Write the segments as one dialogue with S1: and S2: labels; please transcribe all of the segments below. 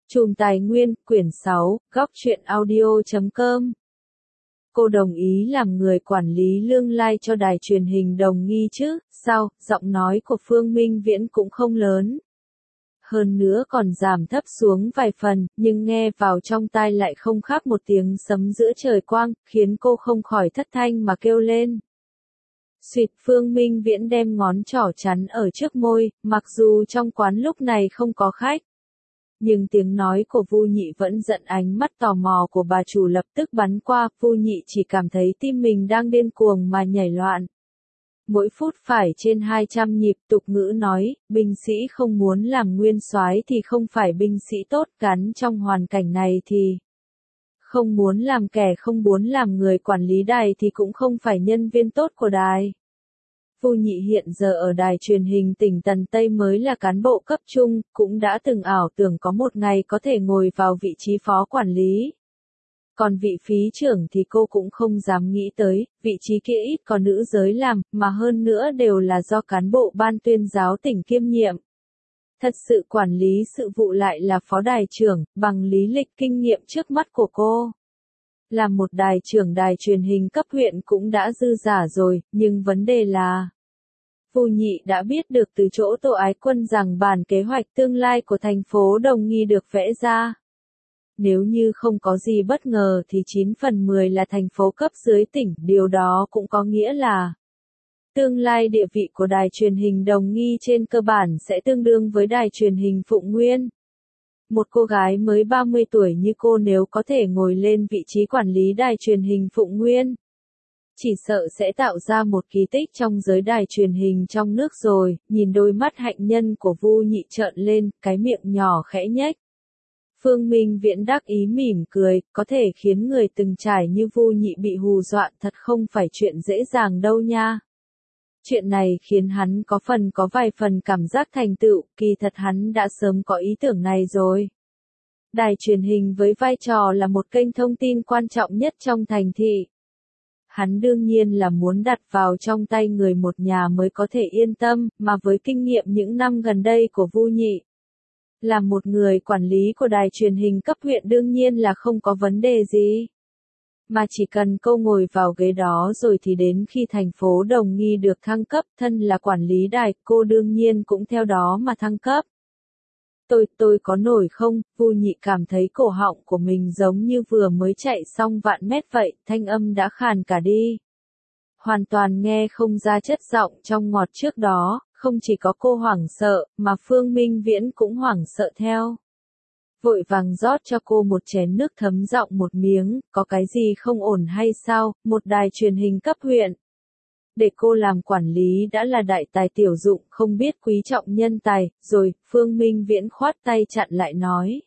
S1: Chùm Tài Nguyên, quyển 6, góc truyện audio.com. Cô đồng ý làm người quản lý lương lai cho đài truyền hình Đồng Nghi chứ, sao? Giọng nói của Phương Minh Viễn cũng không lớn. Hơn nữa còn giảm thấp xuống vài phần, nhưng nghe vào trong tai lại không khác một tiếng sấm giữa trời quang, khiến cô không khỏi thất thanh mà kêu lên. Xuyệt, Phương Minh Viễn đem ngón trỏ chắn ở trước môi, mặc dù trong quán lúc này không có khách. Nhưng tiếng nói của Vu Nhị vẫn giận, ánh mắt tò mò của bà chủ lập tức bắn qua, Vu Nhị chỉ cảm thấy tim mình đang điên cuồng mà nhảy loạn. Mỗi phút phải trên 200 nhịp, tục ngữ nói, binh sĩ không muốn làm nguyên soái thì không phải binh sĩ tốt, gắn trong hoàn cảnh này thì không muốn làm kẻ không muốn làm người quản lý đài thì cũng không phải nhân viên tốt của đài. Vu Nhị hiện giờ ở đài truyền hình tỉnh Tần Tây mới là cán bộ cấp trung, cũng đã từng ảo tưởng có một ngày có thể ngồi vào vị trí phó quản lý. Còn vị phí trưởng thì cô cũng không dám nghĩ tới, vị trí kia ít có nữ giới làm, mà hơn nữa đều là do cán bộ ban tuyên giáo tỉnh kiêm nhiệm. Thật sự quản lý sự vụ lại là phó đài trưởng, bằng lý lịch kinh nghiệm trước mắt của cô. Làm một đài trưởng đài truyền hình cấp huyện cũng đã dư giả rồi, nhưng vấn đề là Vu Nhị đã biết được từ chỗ Tô Ái Quân rằng bản kế hoạch tương lai của thành phố Đồng Nghi được vẽ ra. Nếu như không có gì bất ngờ thì 9 phần 10 là thành phố cấp dưới tỉnh, điều đó cũng có nghĩa là tương lai địa vị của đài truyền hình Đồng Nghi trên cơ bản sẽ tương đương với đài truyền hình Phụng Nguyên. Một cô gái mới 30 tuổi như cô nếu có thể ngồi lên vị trí quản lý đài truyền hình Phụng Nguyên, chỉ sợ sẽ tạo ra một kỳ tích trong giới đài truyền hình trong nước rồi. Nhìn đôi mắt hạnh nhân của Vu Nhị trợn lên, cái miệng nhỏ khẽ nhếch. Phương Minh Viễn đắc ý mỉm cười, có thể khiến người từng trải như Vu Nhị bị hù dọa thật không phải chuyện dễ dàng đâu nha. Chuyện này khiến hắn có vài phần cảm giác thành tựu, kỳ thật hắn đã sớm có ý tưởng này rồi. Đài truyền hình với vai trò là một kênh thông tin quan trọng nhất trong thành thị. Hắn đương nhiên là muốn đặt vào trong tay người một nhà mới có thể yên tâm, mà với kinh nghiệm những năm gần đây của Vu Nhị, là một người quản lý của đài truyền hình cấp huyện đương nhiên là không có vấn đề gì. Mà chỉ cần cô ngồi vào ghế đó rồi thì đến khi thành phố Đồng Nghi được thăng cấp, thân là quản lý đài, cô đương nhiên cũng theo đó mà thăng cấp. Tôi có nổi không? Vu Nhị cảm thấy cổ họng của mình giống như vừa mới chạy xong vạn mét vậy, thanh âm đã khàn cả đi. Hoàn toàn nghe không ra chất giọng trong ngọt trước đó, không chỉ có cô hoảng sợ, mà Phương Minh Viễn cũng hoảng sợ theo. Vội vàng rót cho cô một chén nước thấm giọng một miếng, có cái gì không ổn hay sao, một đài truyền hình cấp huyện. Để cô làm quản lý đã là đại tài tiểu dụng, không biết quý trọng nhân tài, rồi, Phương Minh Viễn khoát tay chặn lại nói.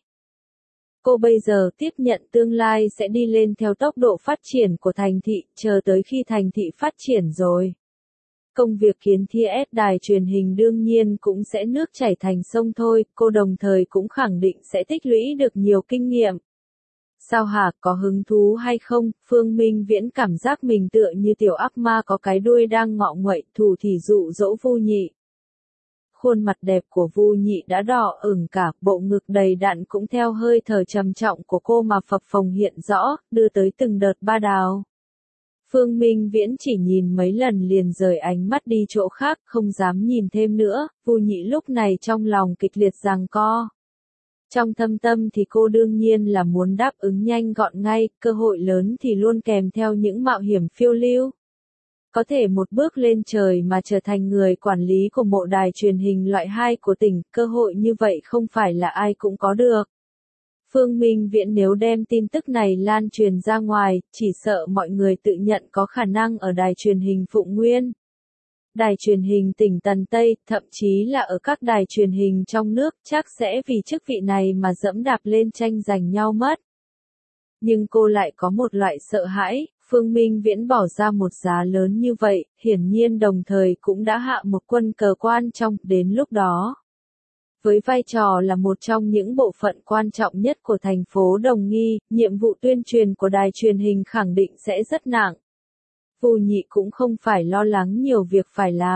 S1: Cô bây giờ tiếp nhận tương lai sẽ đi lên theo tốc độ phát triển của thành thị, chờ tới khi thành thị phát triển rồi. Công việc kiến thiết đài truyền hình đương nhiên cũng sẽ nước chảy thành sông thôi, cô đồng thời cũng khẳng định sẽ tích lũy được nhiều kinh nghiệm. Sao hả, có hứng thú hay không? Phương Minh Viễn cảm giác mình tựa như tiểu ác ma có cái đuôi đang ngọ nguậy, thủ thì dụ dỗ Vu Nhị. Khuôn mặt đẹp của Vu Nhị đã đỏ ửng cả, bộ ngực đầy đặn cũng theo hơi thở trầm trọng của cô mà phập phồng hiện rõ, đưa tới từng đợt ba đào. Phương Minh Viễn chỉ nhìn mấy lần liền rời ánh mắt đi chỗ khác, không dám nhìn thêm nữa. Vu Nhị lúc này trong lòng kịch liệt giằng co. Trong thâm tâm thì cô đương nhiên là muốn đáp ứng nhanh gọn ngay, cơ hội lớn thì luôn kèm theo những mạo hiểm phiêu lưu. Có thể một bước lên trời mà trở thành người quản lý của một đài truyền hình loại 2 của tỉnh, cơ hội như vậy không phải là ai cũng có được. Phương Minh Viễn nếu đem tin tức này lan truyền ra ngoài, chỉ sợ mọi người tự nhận có khả năng ở đài truyền hình Phụng Nguyên, đài truyền hình tỉnh Tần Tây, thậm chí là ở các đài truyền hình trong nước, chắc sẽ vì chức vị này mà dẫm đạp lên tranh giành nhau mất. Nhưng cô lại có một loại sợ hãi, Phương Minh Viễn bỏ ra một giá lớn như vậy, hiển nhiên đồng thời cũng đã hạ một quân cờ quan trọng, đến lúc đó. Với vai trò là một trong những bộ phận quan trọng nhất của thành phố Đồng Nghi, nhiệm vụ tuyên truyền của đài truyền hình khẳng định sẽ rất nặng. Vu Nhị cũng không phải lo lắng nhiều việc phải làm.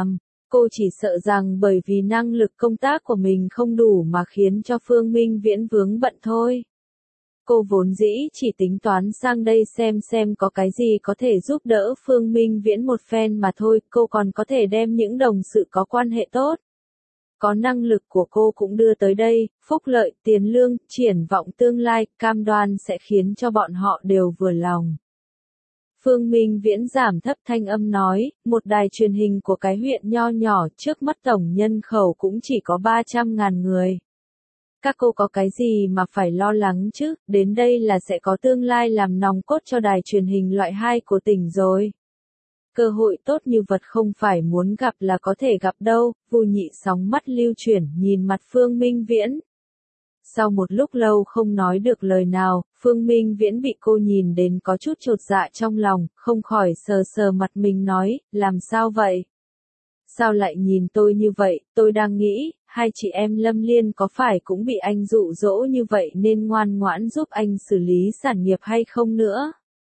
S1: Cô chỉ sợ rằng bởi vì năng lực công tác của mình không đủ mà khiến cho Phương Minh Viễn vướng bận thôi. Cô vốn dĩ chỉ tính toán sang đây xem có cái gì có thể giúp đỡ Phương Minh Viễn một phen mà thôi, cô còn có thể đem những đồng sự có quan hệ tốt. Có năng lực của cô cũng đưa tới đây, phúc lợi, tiền lương, triển vọng tương lai, cam đoan sẽ khiến cho bọn họ đều vừa lòng. Phương Minh Viễn giảm thấp thanh âm nói, một đài truyền hình của cái huyện nho nhỏ trước mắt tổng nhân khẩu cũng chỉ có 300.000 người. Các cô có cái gì mà phải lo lắng chứ, đến đây là sẽ có tương lai làm nòng cốt cho đài truyền hình loại 2 của tỉnh rồi. Cơ hội tốt như vật không phải muốn gặp là có thể gặp đâu, Vu Nhị sóng mắt lưu chuyển nhìn mặt Phương Minh Viễn. Sau một lúc lâu không nói được lời nào, Phương Minh Viễn bị cô nhìn đến có chút chột dạ trong lòng, không khỏi sờ sờ mặt mình nói, làm sao vậy? Sao lại nhìn tôi như vậy, tôi đang nghĩ, hai chị em Lâm Liên có phải cũng bị anh dụ dỗ như vậy nên ngoan ngoãn giúp anh xử lý sản nghiệp hay không nữa?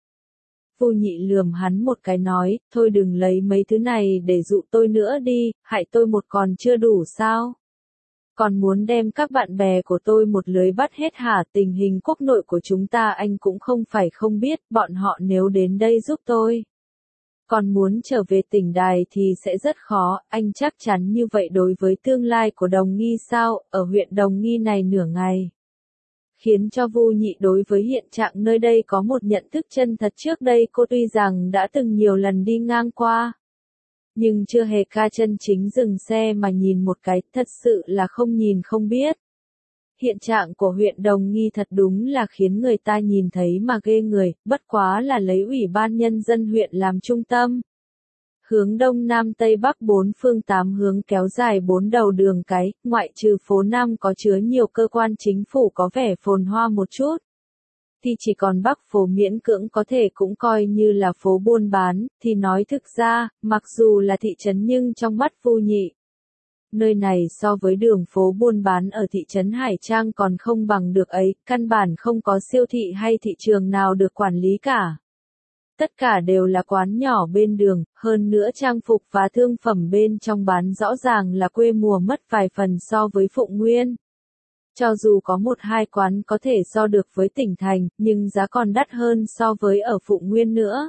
S1: Vu Nhị lườm hắn một cái nói, thôi đừng lấy mấy thứ này để dụ tôi nữa đi, hại tôi một còn chưa đủ sao? Còn muốn đem các bạn bè của tôi một lưới bắt hết hả? Tình hình quốc nội của chúng ta anh cũng không phải không biết, bọn họ nếu đến đây giúp tôi. Còn muốn trở về tỉnh đài thì sẽ rất khó, anh chắc chắn như vậy đối với tương lai của Đồng Nghi sao, ở huyện Đồng Nghi này nửa ngày. Khiến cho Vu Nhị đối với hiện trạng nơi đây có một nhận thức chân thật. Trước đây cô tuy rằng đã từng nhiều lần đi ngang qua, nhưng chưa hề ca chân chính dừng xe mà nhìn một cái, thật sự là không nhìn không biết. Hiện trạng của huyện Đồng Nghi thật đúng là khiến người ta nhìn thấy mà ghê người, bất quá là lấy Ủy ban Nhân dân huyện làm trung tâm. Hướng Đông Nam Tây Bắc 4 phương 8 hướng kéo dài 4 đầu đường cái, ngoại trừ phố Nam có chứa nhiều cơ quan chính phủ có vẻ phồn hoa một chút. Thì chỉ còn Bắc phố miễn cưỡng có thể cũng coi như là phố buôn bán, thì nói thực ra, mặc dù là thị trấn nhưng trong mắt Vu Nhị, nơi này so với đường phố buôn bán ở thị trấn Hải Trang còn không bằng được ấy, căn bản không có siêu thị hay thị trường nào được quản lý cả. Tất cả đều là quán nhỏ bên đường, hơn nữa trang phục và thương phẩm bên trong bán rõ ràng là quê mùa mất vài phần so với Phụng Nguyên. Cho dù có một hai quán có thể so được với tỉnh thành, nhưng giá còn đắt hơn so với ở Phụng Nguyên nữa.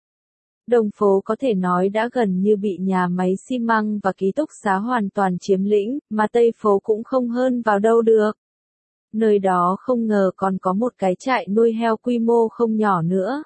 S1: Đông phố có thể nói đã gần như bị nhà máy xi măng và ký túc xá hoàn toàn chiếm lĩnh, mà Tây phố cũng không hơn vào đâu được. Nơi đó không ngờ còn có một cái trại nuôi heo quy mô không nhỏ nữa.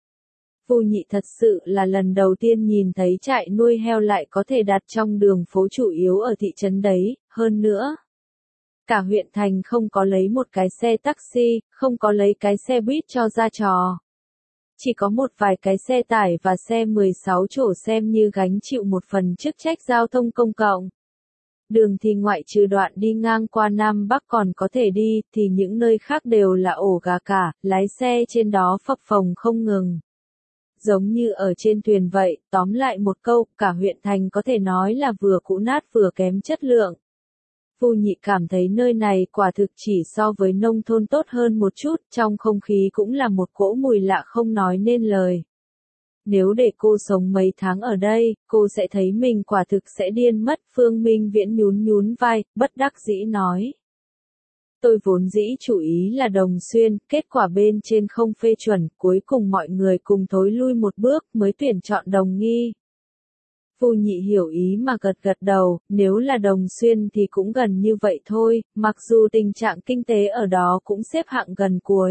S1: Vu Nhị thật sự là lần đầu tiên nhìn thấy trại nuôi heo lại có thể đặt trong đường phố chủ yếu ở thị trấn đấy, hơn nữa. Cả huyện thành không có lấy một cái xe taxi, không có lấy cái xe buýt cho ra trò. Chỉ có một vài cái xe tải và xe 16 chỗ xem như gánh chịu một phần chức trách giao thông công cộng. Đường thì ngoại trừ đoạn đi ngang qua Nam Bắc còn có thể đi, thì những nơi khác đều là ổ gà cả, lái xe trên đó phập phồng không ngừng. Giống như ở trên thuyền vậy, tóm lại một câu, cả huyện thành có thể nói là vừa cũ nát vừa kém chất lượng. Vu Nhị cảm thấy nơi này quả thực chỉ so với nông thôn tốt hơn một chút, trong không khí cũng là một cỗ mùi lạ không nói nên lời. Nếu để cô sống mấy tháng ở đây, cô sẽ thấy mình quả thực sẽ điên mất. Phương Minh Viễn nhún nhún vai, bất đắc dĩ nói. Tôi vốn dĩ chủ ý là Đồng Xuyên, kết quả bên trên không phê chuẩn, cuối cùng mọi người cùng thối lui một bước mới tuyển chọn Đồng Nghi. Vu Nhị hiểu ý mà gật gật đầu, nếu là Đồng Xuyên thì cũng gần như vậy thôi, mặc dù tình trạng kinh tế ở đó cũng xếp hạng gần cuối.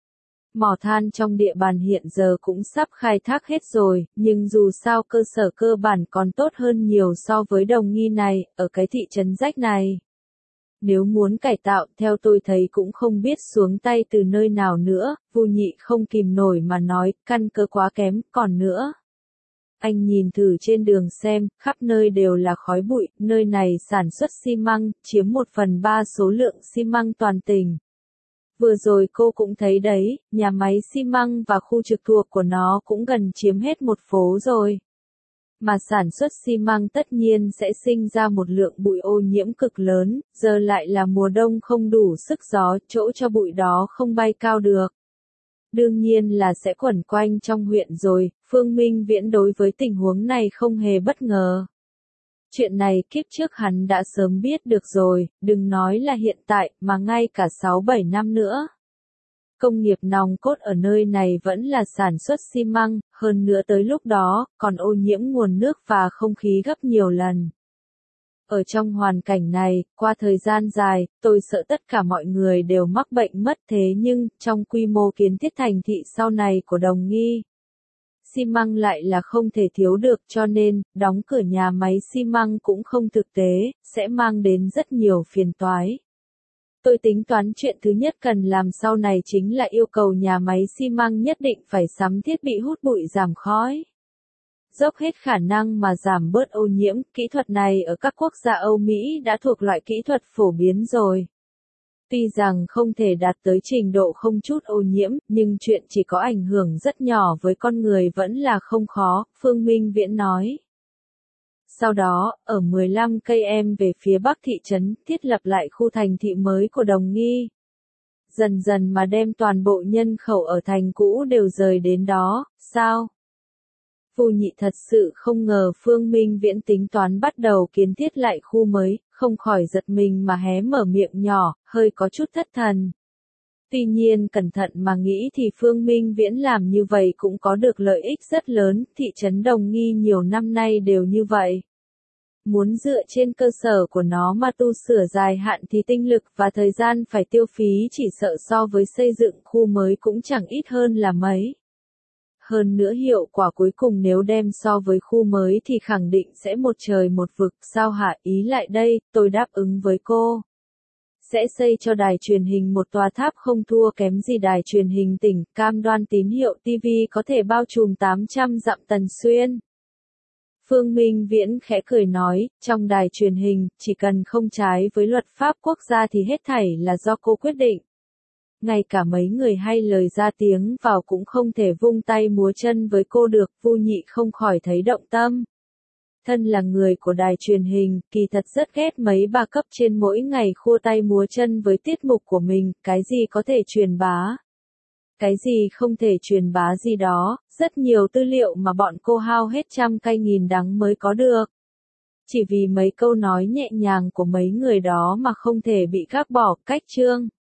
S1: Mỏ than trong địa bàn hiện giờ cũng sắp khai thác hết rồi, nhưng dù sao cơ sở cơ bản còn tốt hơn nhiều so với Đồng Nghi này, ở cái thị trấn rách này. Nếu muốn cải tạo, theo tôi thấy cũng không biết xuống tay từ nơi nào nữa, Vu Nhị không kìm nổi mà nói, căn cơ quá kém, còn nữa. Anh nhìn thử trên đường xem, khắp nơi đều là khói bụi, nơi này sản xuất xi măng, chiếm 1/3 số lượng xi măng toàn tỉnh. Vừa rồi cô cũng thấy đấy, nhà máy xi măng và khu trực thuộc của nó cũng gần chiếm hết một phố rồi. Mà sản xuất xi măng tất nhiên sẽ sinh ra một lượng bụi ô nhiễm cực lớn, giờ lại là mùa đông không đủ sức gió, chỗ cho bụi đó không bay cao được. Đương nhiên là sẽ quẩn quanh trong huyện rồi, Phương Minh Viễn đối với tình huống này không hề bất ngờ. Chuyện này kiếp trước hắn đã sớm biết được rồi, đừng nói là hiện tại, mà ngay cả 6-7 năm nữa. Công nghiệp nòng cốt ở nơi này vẫn là sản xuất xi măng, hơn nữa tới lúc đó, còn ô nhiễm nguồn nước và không khí gấp nhiều lần. Ở trong hoàn cảnh này, qua thời gian dài, tôi sợ tất cả mọi người đều mắc bệnh mất, thế nhưng, trong quy mô kiến thiết thành thị sau này của Đồng Nghi, xi măng lại là không thể thiếu được, cho nên, đóng cửa nhà máy xi măng cũng không thực tế, sẽ mang đến rất nhiều phiền toái. Tôi tính toán chuyện thứ nhất cần làm sau này chính là yêu cầu nhà máy xi măng nhất định phải sắm thiết bị hút bụi giảm khói. Dốc hết khả năng mà giảm bớt ô nhiễm, kỹ thuật này ở các quốc gia Âu Mỹ đã thuộc loại kỹ thuật phổ biến rồi. Tuy rằng không thể đạt tới trình độ không chút ô nhiễm, nhưng chuyện chỉ có ảnh hưởng rất nhỏ với con người vẫn là không khó, Phương Minh Viễn nói. Sau đó, ở 15 km về phía bắc thị trấn, thiết lập lại khu thành thị mới của Đồng Nghi. Dần dần mà đem toàn bộ nhân khẩu ở thành cũ đều rời đến đó, sao? Vu Nhị thật sự không ngờ Phương Minh Viễn tính toán bắt đầu kiến thiết lại khu mới, không khỏi giật mình mà hé mở miệng nhỏ, hơi có chút thất thần. Tuy nhiên cẩn thận mà nghĩ thì Phương Minh Viễn làm như vậy cũng có được lợi ích rất lớn, thị trấn Đồng Nghi nhiều năm nay đều như vậy. Muốn dựa trên cơ sở của nó mà tu sửa dài hạn thì tinh lực và thời gian phải tiêu phí chỉ sợ so với xây dựng khu mới cũng chẳng ít hơn là mấy. Hơn nữa hiệu quả cuối cùng nếu đem so với khu mới thì khẳng định sẽ một trời một vực, sao hả, ý lại đây, tôi đáp ứng với cô. Sẽ xây cho đài truyền hình một tòa tháp không thua kém gì đài truyền hình tỉnh, cam đoan tín hiệu TV có thể bao trùm 800 dặm tần xuyên. Phương Minh Viễn khẽ cười nói, trong đài truyền hình, chỉ cần không trái với luật pháp quốc gia thì hết thảy là do cô quyết định. Ngay cả mấy người hay lời ra tiếng vào cũng không thể vung tay múa chân với cô được, Vu Nhị không khỏi thấy động tâm. Thân là người của đài truyền hình, kỳ thật rất ghét mấy bà cấp trên mỗi ngày khua tay múa chân với tiết mục của mình, cái gì có thể truyền bá. Cái gì không thể truyền bá gì đó, rất nhiều tư liệu mà bọn cô hao hết trăm cay nghìn đắng mới có được. Chỉ vì mấy câu nói nhẹ nhàng của mấy người đó mà không thể bị gác bỏ, cách chương.